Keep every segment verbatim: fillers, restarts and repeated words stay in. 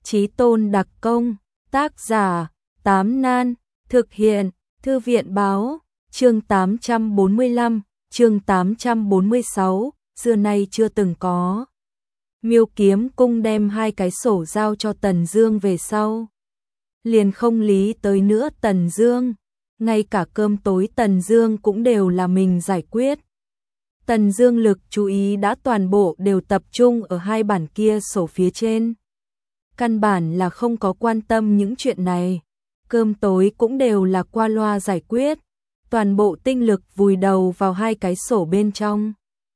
Chí Tôn đặc công, tác giả, Tám Nan, thực hiện, Thư viện báo, chương tám trăm bốn mươi lăm, chương tám trăm bốn mươi sáu, xưa nay chưa từng có. Miêu Kiếm Cung đem hai cái sổ giao cho Tần Dương về sau. Liền không lý tới nữa Tần Dương, ngay cả cơm tối Tần Dương cũng đều là mình giải quyết. Tần Dương lực chú ý đã toàn bộ đều tập trung ở hai bản kia sổ phía trên. Căn bản là không có quan tâm những chuyện này. Cơm tối cũng đều là qua loa giải quyết. Toàn bộ tinh lực vùi đầu vào hai cái sổ bên trong.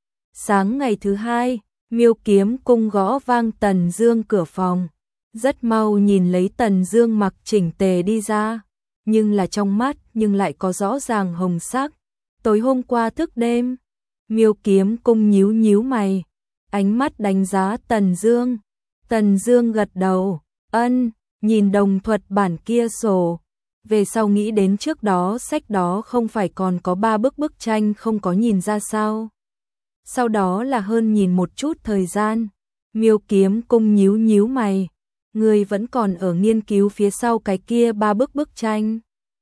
Sáng ngày thứ hai, Miêu Kiếm Cung gõ vang Tần Dương cửa phòng. Rất mau nhìn lấy Tần Dương mặc chỉnh tề đi ra. Nhưng là trong mắt nhưng lại có rõ ràng hồng sắc. Tối hôm qua thức đêm. Miêu Kiếm Cung nhíu nhíu mày. Ánh mắt đánh giá Tần Dương. Tần Dương gật đầu, ân, nhìn đồng thuật bản kia sổ. Về sau nghĩ đến trước đó sách đó không phải còn có ba bức bức tranh không có nhìn ra sao. Sau đó là hơn nhìn một chút thời gian. Miêu Kiếm Cung nhíu nhíu mày. Người vẫn còn ở nghiên cứu phía sau cái kia ba bức bức tranh.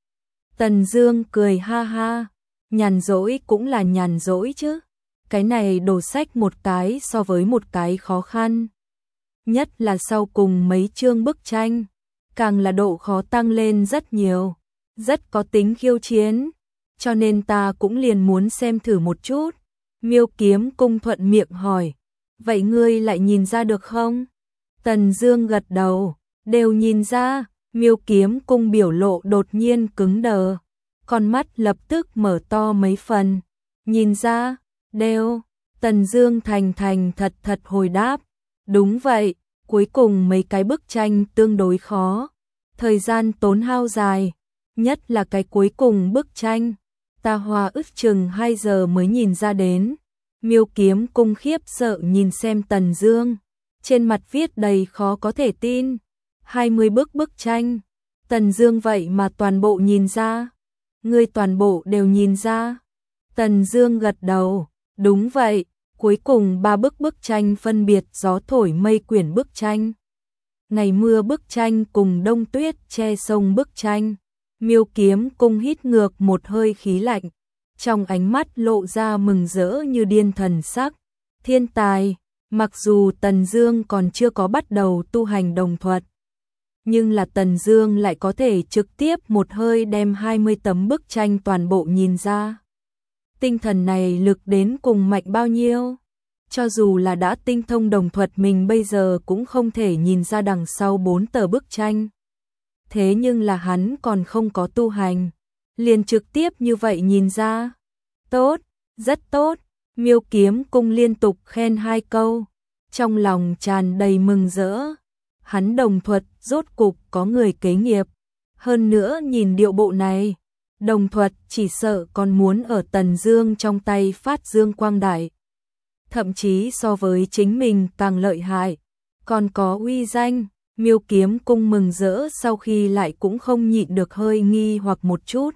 Tần Dương cười ha ha. Nhàn rỗi cũng là nhàn rỗi chứ. Cái này đổ sách một cái so với một cái khó khăn. Nhất là sau cùng mấy chương bức tranh, càng là độ khó tăng lên rất nhiều, rất có tính khiêu chiến, cho nên ta cũng liền muốn xem thử một chút. Miêu Kiếm Cung thuận miệng hỏi, vậy ngươi lại nhìn ra được không? Tần Dương gật đầu, đều nhìn ra. Miêu Kiếm Cung biểu lộ đột nhiên cứng đờ, con mắt lập tức mở to mấy phần. Nhìn ra, đều. Tần Dương thành thành thật thật hồi đáp. Đúng vậy, cuối cùng mấy cái bức tranh tương đối khó, thời gian tốn hao dài, nhất là cái cuối cùng bức tranh, ta hoa ước chừng hai giờ mới nhìn ra đến. Miêu Kiếm Cung khiếp sợ nhìn xem Tần Dương, trên mặt viết đầy khó có thể tin. hai mươi bức bức tranh, Tần Dương vậy mà toàn bộ nhìn ra. Ngươi toàn bộ đều nhìn ra? Tần Dương gật đầu, đúng vậy. Cuối cùng ba bức bức tranh phân biệt gió thổi mây quyển bức tranh, ngày mưa bức tranh cùng đông tuyết che sông bức tranh. Miêu Kiếm Cung hít ngược một hơi khí lạnh, trong ánh mắt lộ ra mừng rỡ như điên thần sắc. Thiên tài, mặc dù Tần Dương còn chưa có bắt đầu tu hành đồng thuật, nhưng là Tần Dương lại có thể trực tiếp một hơi đem hai mươi tấm bức tranh toàn bộ nhìn ra. Tinh thần này lực đến cùng mạnh bao nhiêu? Cho dù là đã tinh thông đồng thuật mình bây giờ cũng không thể nhìn ra đằng sau bốn tờ bức tranh. Thế nhưng là hắn còn không có tu hành, liền trực tiếp như vậy nhìn ra. Tốt, rất tốt. Miêu Kiếm Cung liên tục khen hai câu, trong lòng tràn đầy mừng rỡ. Hắn đồng thuật rốt cục có người kế nghiệp. Hơn nữa nhìn điệu bộ này, đồng thuật chỉ sợ còn muốn ở Tần Dương trong tay phát dương quang đại. Thậm chí so với chính mình càng lợi hại, còn có uy danh. Miêu Kiếm Cung mừng rỡ sau khi lại cũng không nhịn được hơi nghi hoặc một chút.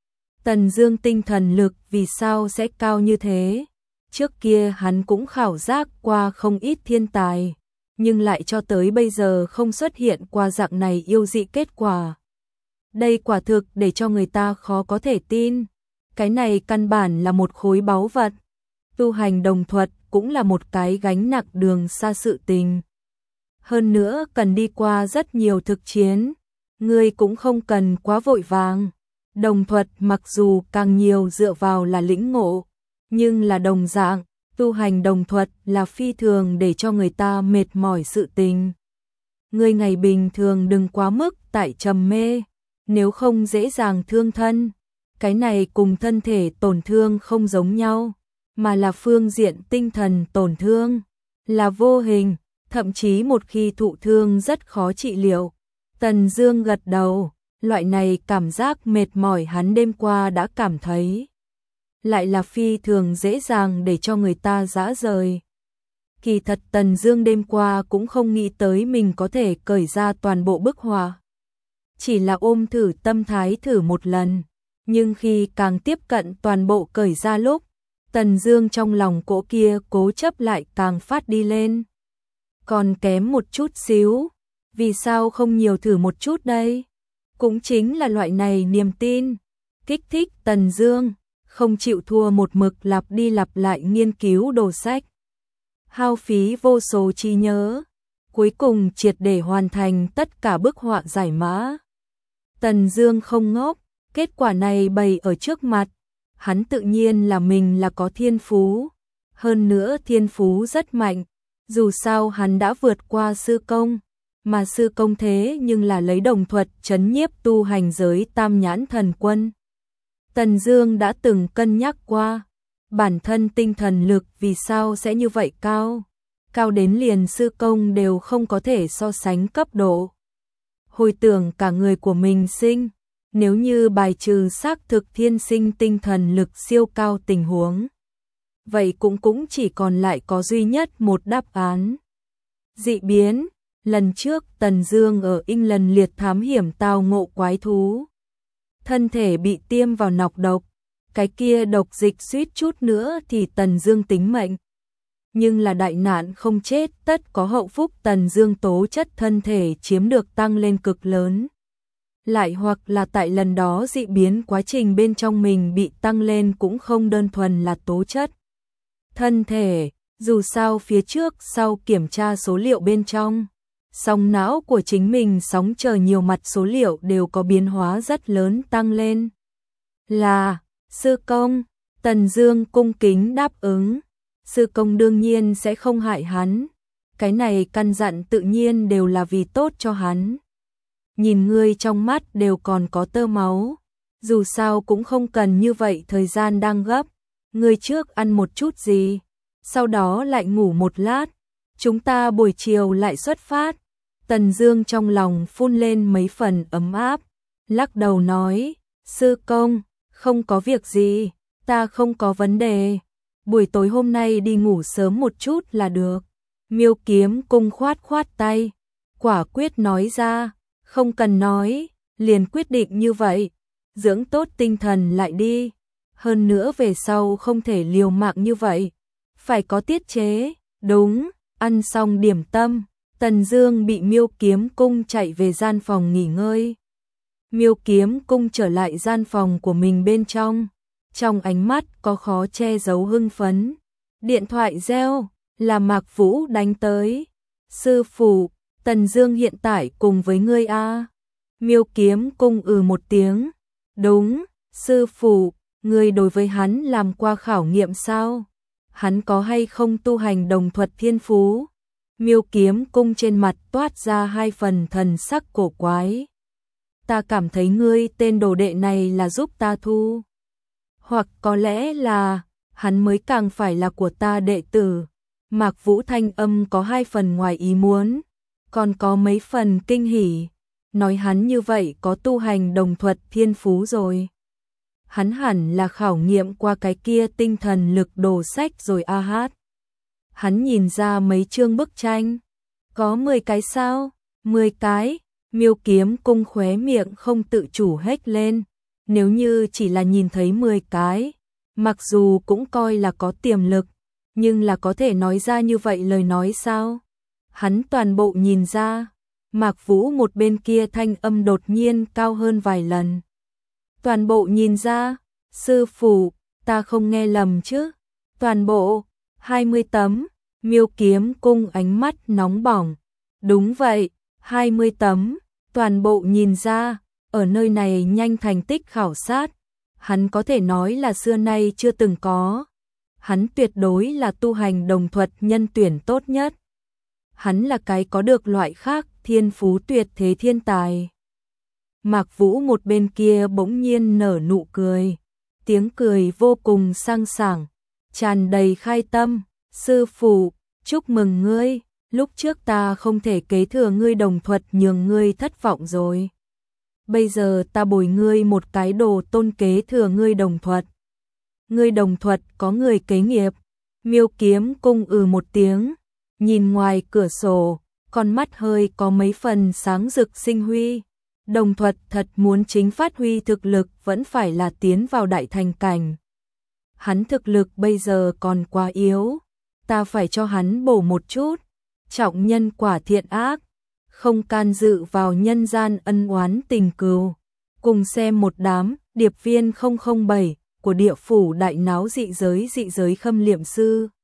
Tần Dương tinh thần lực vì sao sẽ cao như thế? Trước kia hắn cũng khảo giác qua không ít thiên tài, nhưng lại cho tới bây giờ không xuất hiện qua dạng này yêu dị kết quả. Đây quả thực để cho người ta khó có thể tin. Cái này căn bản là một khối báu vật. Tu hành đồng thuật cũng là một cái gánh nặng đường xa sự tình. Hơn nữa cần đi qua rất nhiều thực chiến. Ngươi cũng không cần quá vội vàng. Đồng thuật mặc dù càng nhiều dựa vào là lĩnh ngộ, nhưng là đồng dạng, tu hành đồng thuật là phi thường để cho người ta mệt mỏi sự tình. Ngươi ngày bình thường đừng quá mức tại trầm mê, nếu không dễ dàng thương thân. Cái này cùng thân thể tổn thương không giống nhau, mà là phương diện tinh thần tổn thương, là vô hình, thậm chí một khi thụ thương rất khó trị liệu. Tần Dương gật đầu, loại này cảm giác mệt mỏi hắn đêm qua đã cảm thấy, lại là phi thường dễ dàng để cho người ta rã rời. Kỳ thật Tần Dương đêm qua cũng không nghĩ tới mình có thể cởi ra toàn bộ bức họa, chỉ là ôm thử tâm thái thử một lần, nhưng khi càng tiếp cận toàn bộ cởi ra lúc, Tần Dương trong lòng cỗ kia cố chấp lại càng phát đi lên. Còn kém một chút xíu, Vì sao không nhiều thử một chút đây? Cũng chính là loại này niềm tin, kích thích Tần Dương, không chịu thua một mực lặp đi lặp lại nghiên cứu đồ sách. Hao phí vô số trí nhớ, cuối cùng triệt để hoàn thành tất cả bức họa giải mã. Tần Dương không ngốc, kết quả này bày ở trước mặt, hắn tự nhiên là mình là có thiên phú, hơn nữa thiên phú rất mạnh, dù sao hắn đã vượt qua sư công, mà sư công thế nhưng là lấy đồng thuật trấn nhiếp tu hành giới Tam Nhãn Thần Quân. Tần Dương đã từng cân nhắc qua, bản thân tinh thần lực vì sao sẽ như vậy cao, cao đến liền sư công đều không có thể so sánh cấp độ. Hồi tưởng cả người của mình sinh, nếu như bài trừ xác thực thiên sinh tinh thần lực siêu cao tình huống, vậy cũng cũng chỉ còn lại có duy nhất một đáp án. Dị biến, lần trước Tần Dương ở Inh lần liệt thám hiểm tao ngộ quái thú, thân thể bị tiêm vào nọc độc, cái kia độc dịch suýt chút nữa thì Tần Dương tính mệnh. Nhưng là đại nạn không chết tất có hậu phúc, Tần Dương tố chất thân thể chiếm được tăng lên cực lớn. Lại hoặc là tại lần đó dị biến quá trình bên trong mình bị tăng lên cũng không đơn thuần là tố chất thân thể, dù sao phía trước sau kiểm tra số liệu bên trong, sóng não của chính mình sóng chờ nhiều mặt số liệu đều có biến hóa rất lớn tăng lên. Là, sư công, Tần Dương cung kính đáp ứng, sư công đương nhiên sẽ không hại hắn, cái này căn dặn tự nhiên đều là vì tốt cho hắn. Nhìn ngươi trong mắt đều còn có tơ máu, dù sao cũng không cần như vậy, thời gian đang gấp, ngươi trước ăn một chút gì, sau đó lại ngủ một lát, chúng ta buổi chiều lại xuất phát. Tần Dương trong lòng phun lên mấy phần ấm áp, lắc đầu nói, sư công, không có việc gì, ta không có vấn đề, buổi tối hôm nay đi ngủ sớm một chút là được. Miêu Kiếm Cung khoát khoát tay, quả quyết nói ra, không cần nói, liền quyết định như vậy, dưỡng tốt tinh thần lại đi, hơn nữa về sau không thể liều mạng như vậy, phải có tiết chế. Đúng, ăn xong điểm tâm, Tần Dương bị Miêu Kiếm Cung chạy về gian phòng nghỉ ngơi. Miêu Kiếm Cung trở lại gian phòng của mình bên trong, trong ánh mắt có khó che giấu hưng phấn. Điện thoại reo, là Mạc Vũ đánh tới. Sư phụ, Tần Dương hiện tại cùng với ngươi a. Miêu Kiếm Cung ừ một tiếng. Đúng, sư phụ, ngươi đối với hắn làm qua khảo nghiệm sao? Hắn có hay không tu hành đồng thuật thiên phú? Miêu Kiếm Cung trên mặt toát ra hai phần thần sắc cổ quái. Ta cảm thấy ngươi tên đồ đệ này là giúp ta thu, hoặc có lẽ là hắn mới càng phải là của ta đệ tử. Mạc Vũ thanh âm có hai phần ngoài ý muốn, còn có mấy phần kinh hỉ, nói hắn như vậy có tu hành đồng thuật thiên phú rồi. Hắn hẳn là khảo nghiệm qua cái kia tinh thần lực đồ sách rồi a hát. Hắn nhìn ra mấy chương bức tranh, có mười cái sao? mười cái, Miêu Kiếm Cung khóe miệng không tự chủ hét lên, nếu như chỉ là nhìn thấy mười cái, mặc dù cũng coi là có tiềm lực, nhưng là có thể nói ra như vậy lời nói sao? Hắn toàn bộ nhìn ra. Mạc Vũ một bên kia thanh âm đột nhiên cao hơn vài lần. Toàn bộ nhìn ra, sư phụ, ta không nghe lầm chứ? Toàn bộ, hai mươi tấm, Miêu Kiếm Cung ánh mắt nóng bỏng. Đúng vậy, hai mươi tấm, toàn bộ nhìn ra, ở nơi này nhanh thành tích khảo sát, hắn có thể nói là xưa nay chưa từng có. Hắn tuyệt đối là tu hành đồng thuật nhân tuyển tốt nhất. Hắn là cái có được loại khác thiên phú tuyệt thế thiên tài. Mạc Vũ một bên kia bỗng nhiên nở nụ cười, tiếng cười vô cùng sang sảng, tràn đầy khai tâm. Sư phụ, chúc mừng ngươi, lúc trước ta không thể kế thừa ngươi đồng thuật nhường ngươi thất vọng rồi. Bây giờ ta bồi ngươi một cái đồ tôn kế thừa ngươi đồng thuật. Ngươi đồng thuật có người kế nghiệp. Miêu Kiếm Cung ừ một tiếng, nhìn ngoài cửa sổ, con mắt hơi có mấy phần sáng rực sinh huy. Đồng thuật thật muốn chính phát huy thực lực vẫn phải là tiến vào đại thành cảnh. Hắn thực lực bây giờ còn quá yếu, ta phải cho hắn bổ một chút. Trọng nhân quả thiện ác, không can dự vào nhân gian ân oán tình cừu. Cùng xem một đám điệp viên không không bảy của địa phủ đại náo dị giới dị giới khâm liệm sư.